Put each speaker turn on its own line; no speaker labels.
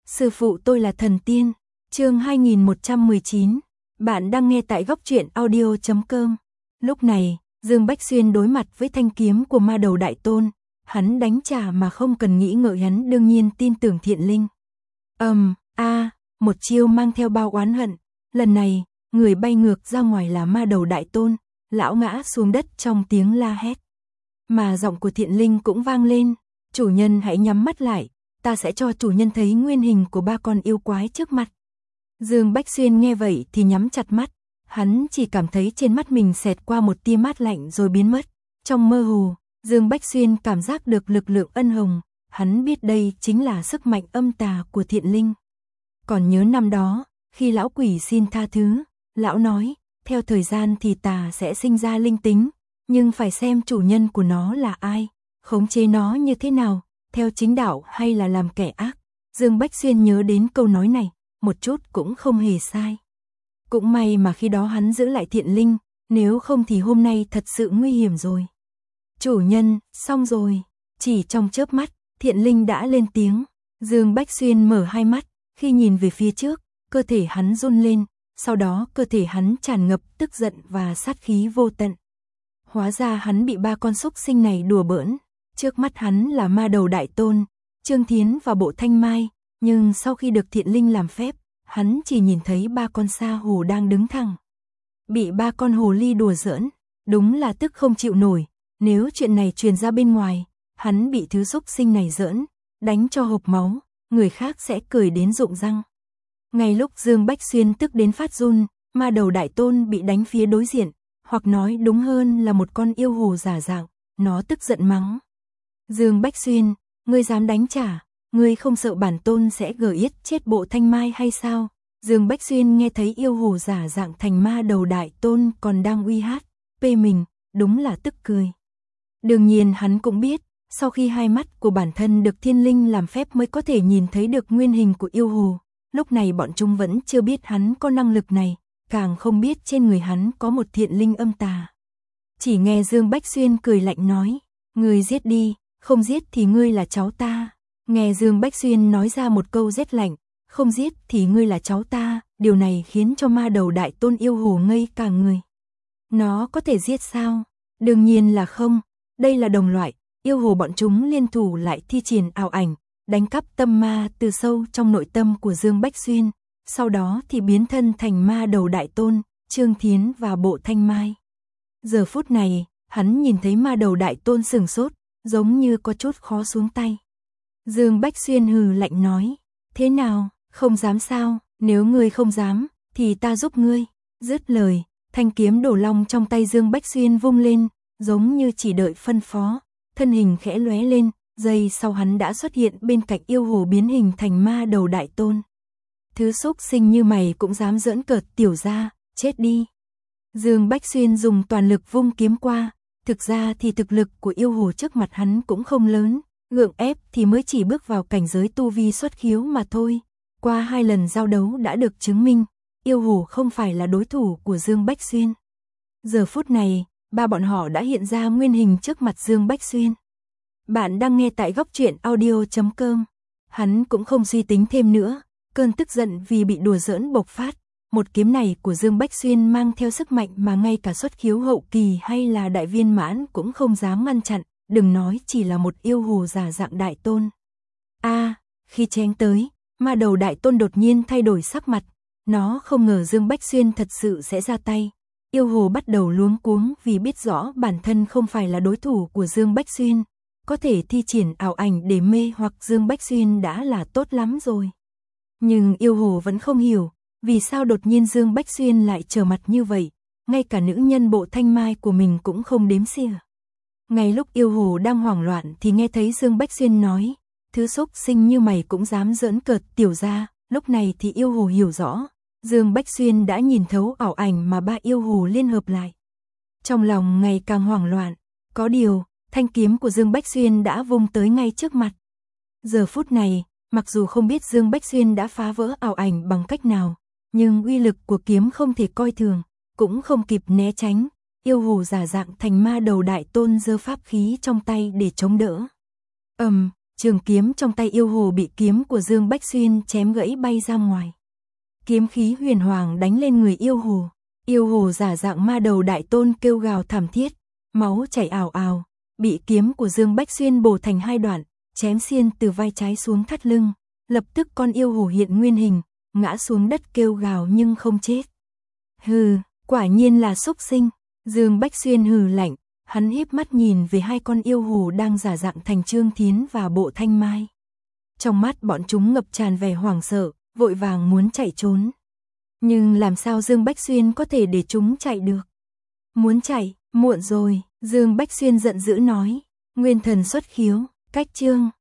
Sư phụ tôi là thần tiên. Chương 2119. Bạn đang nghe tại góc truyện audio.com. Lúc này, Dương Bách Xuyên đối mặt với thanh kiếm của ma đầu đại tôn, hắn đánh trả mà không cần nghĩ ngợi, hắn đương nhiên tin tưởng thiện linh. Một chiêu mang theo bao oán hận, lần này, người bay ngược ra ngoài là ma đầu đại tôn, lão ngã xuống đất trong tiếng la hét. Mà giọng của thiện linh cũng vang lên, chủ nhân hãy nhắm mắt lại, ta sẽ cho chủ nhân thấy nguyên hình của ba con yêu quái trước mặt. Dương Bách Xuyên nghe vậy thì nhắm chặt mắt, hắn chỉ cảm thấy trên mắt mình xẹt qua một tia mát lạnh rồi biến mất. Trong mơ hồ, Dương Bách Xuyên cảm giác được lực lượng ân hồng, hắn biết đây chính là sức mạnh âm tà của thiện linh. Còn nhớ năm đó, khi lão quỷ xin tha thứ, lão nói, theo thời gian thì tà sẽ sinh ra linh tính, nhưng phải xem chủ nhân của nó là ai, khống chế nó như thế nào, theo chính đạo hay là làm kẻ ác. Dương Bách Xuyên nhớ đến câu nói này, một chút cũng không hề sai. Cũng may mà khi đó hắn giữ lại thiện linh, nếu không thì hôm nay thật sự nguy hiểm rồi. Chủ nhân, xong rồi. Chỉ trong chớp mắt, thiện linh đã lên tiếng. Dương Bách Xuyên mở hai mắt, khi nhìn về phía trước, cơ thể hắn run lên, sau đó cơ thể hắn tràn ngập tức giận và sát khí vô tận. Hóa ra hắn bị ba con súc sinh này đùa bỡn. Trước mắt hắn là ma đầu đại tôn, Trương Thiến và Bộ Thanh Mai, nhưng sau khi được thiện linh làm phép, hắn chỉ nhìn thấy ba con sa hồ đang đứng thẳng. Bị ba con hồ ly đùa giỡn, đúng là tức không chịu nổi, nếu chuyện này truyền ra bên ngoài, hắn bị thứ súc sinh này giỡn, đánh cho hộc máu, người khác sẽ cười đến rụng răng. Ngay lúc Dương Bách Xuyên tức đến phát run, ma đầu đại tôn bị đánh phía đối diện, hoặc nói đúng hơn là một con yêu hồ giả dạng, nó tức giận mắng. Dương Bách Xuyên, ngươi dám đánh trả, ngươi không sợ bản tôn sẽ gờ yết chết Bộ Thanh Mai hay sao? Dương Bách Xuyên nghe thấy yêu hồ giả dạng thành ma đầu đại tôn còn đang uy hát, pê mình, đúng là tức cười. Đương nhiên hắn cũng biết, sau khi hai mắt của bản thân được thiên linh làm phép mới có thể nhìn thấy được nguyên hình của yêu hồ, lúc này bọn chúng vẫn chưa biết hắn có năng lực này, càng không biết trên người hắn có một thiện linh âm tà. Chỉ nghe Dương Bách Xuyên cười lạnh nói, ngươi giết đi, không giết thì ngươi là cháu ta. Nghe Dương Bách Xuyên nói ra một câu rét lạnh, không giết thì ngươi là cháu ta, điều này khiến cho ma đầu đại tôn yêu hồ ngây cả người. Nó có thể giết sao? Đương nhiên là không, đây là đồng loại, yêu hồ bọn chúng liên thủ lại thi triển ảo ảnh, đánh cắp tâm ma từ sâu trong nội tâm của Dương Bách Xuyên, sau đó thì biến thân thành ma đầu đại tôn, Trương Thiến và Bộ Thanh Mai. Giờ phút này, hắn nhìn thấy ma đầu đại tôn sừng sốt, giống như có chút khó xuống tay. Dương Bách Xuyên hừ lạnh nói, thế nào, không dám sao, nếu ngươi không dám, thì ta giúp ngươi. Dứt lời, thanh kiếm đổ long trong tay Dương Bách Xuyên vung lên, giống như chỉ đợi phân phó, thân hình khẽ lóe lên, giây sau hắn đã xuất hiện bên cạnh yêu hồ biến hình thành ma đầu đại tôn. Thứ xúc sinh như mày cũng dám giỡn cợt tiểu gia, chết đi. Dương Bách Xuyên dùng toàn lực vung kiếm qua, thực ra thì thực lực của yêu hồ trước mặt hắn cũng không lớn, gượng ép thì mới chỉ bước vào cảnh giới tu vi xuất khiếu mà thôi. Qua 2 lần giao đấu đã được chứng minh, yêu hồ không phải là đối thủ của Dương Bách Xuyên. Giờ phút này, ba bọn họ đã hiện ra nguyên hình trước mặt Dương Bách Xuyên. Bạn đang nghe tại góc truyện audio.com. Hắn cũng không suy tính thêm nữa, cơn tức giận vì bị đùa giỡn bộc phát. Một kiếm này của Dương Bách Xuyên mang theo sức mạnh mà ngay cả xuất khiếu hậu kỳ hay là đại viên mãn cũng không dám ngăn chặn, đừng nói chỉ là một yêu hồ giả dạng đại tôn. Khi chém tới, ma đầu đại tôn đột nhiên thay đổi sắc mặt, nó không ngờ Dương Bách Xuyên thật sự sẽ ra tay. Yêu hồ bắt đầu luống cuống vì biết rõ bản thân không phải là đối thủ của Dương Bách Xuyên, có thể thi triển ảo ảnh để mê hoặc Dương Bách Xuyên đã là tốt lắm rồi. Nhưng yêu hồ vẫn không hiểu, vì sao đột nhiên Dương Bách Xuyên lại trở mặt như vậy, ngay cả nữ nhân Bộ Thanh Mai của mình cũng không đếm xỉa. Ngay lúc yêu hồ đang hoảng loạn thì nghe thấy Dương Bách Xuyên nói, thứ xúc sinh như mày cũng dám giỡn cợt tiểu gia, lúc này thì yêu hồ hiểu rõ, Dương Bách Xuyên đã nhìn thấu ảo ảnh mà ba yêu hồ liên hợp lại. Trong lòng ngày càng hoảng loạn, có điều, thanh kiếm của Dương Bách Xuyên đã vung tới ngay trước mặt. Giờ phút này, mặc dù không biết Dương Bách Xuyên đã phá vỡ ảo ảnh bằng cách nào, nhưng uy lực của kiếm không thể coi thường, cũng không kịp né tránh, yêu hồ giả dạng thành ma đầu đại tôn giơ pháp khí trong tay để chống đỡ. trường kiếm trong tay yêu hồ bị kiếm của Dương Bách Xuyên chém gãy bay ra ngoài. Kiếm khí huyền hoàng đánh lên người yêu hồ giả dạng ma đầu đại tôn kêu gào thảm thiết, máu chảy ào ào, bị kiếm của Dương Bách Xuyên bổ thành hai đoạn, chém xiên từ vai trái xuống thắt lưng, lập tức con yêu hồ hiện nguyên hình, ngã xuống đất kêu gào nhưng không chết. Hừ, quả nhiên là súc sinh, Dương Bách Xuyên hừ lạnh, hắn híp mắt nhìn về hai con yêu hồ đang giả dạng thành Trương Thiến và Bộ Thanh Mai. Trong mắt bọn chúng ngập tràn vẻ hoảng sợ, vội vàng muốn chạy trốn. Nhưng làm sao Dương Bách Xuyên có thể để chúng chạy được? Muốn chạy, muộn rồi, Dương Bách Xuyên giận dữ nói, nguyên thần xuất khiếu, cách chương.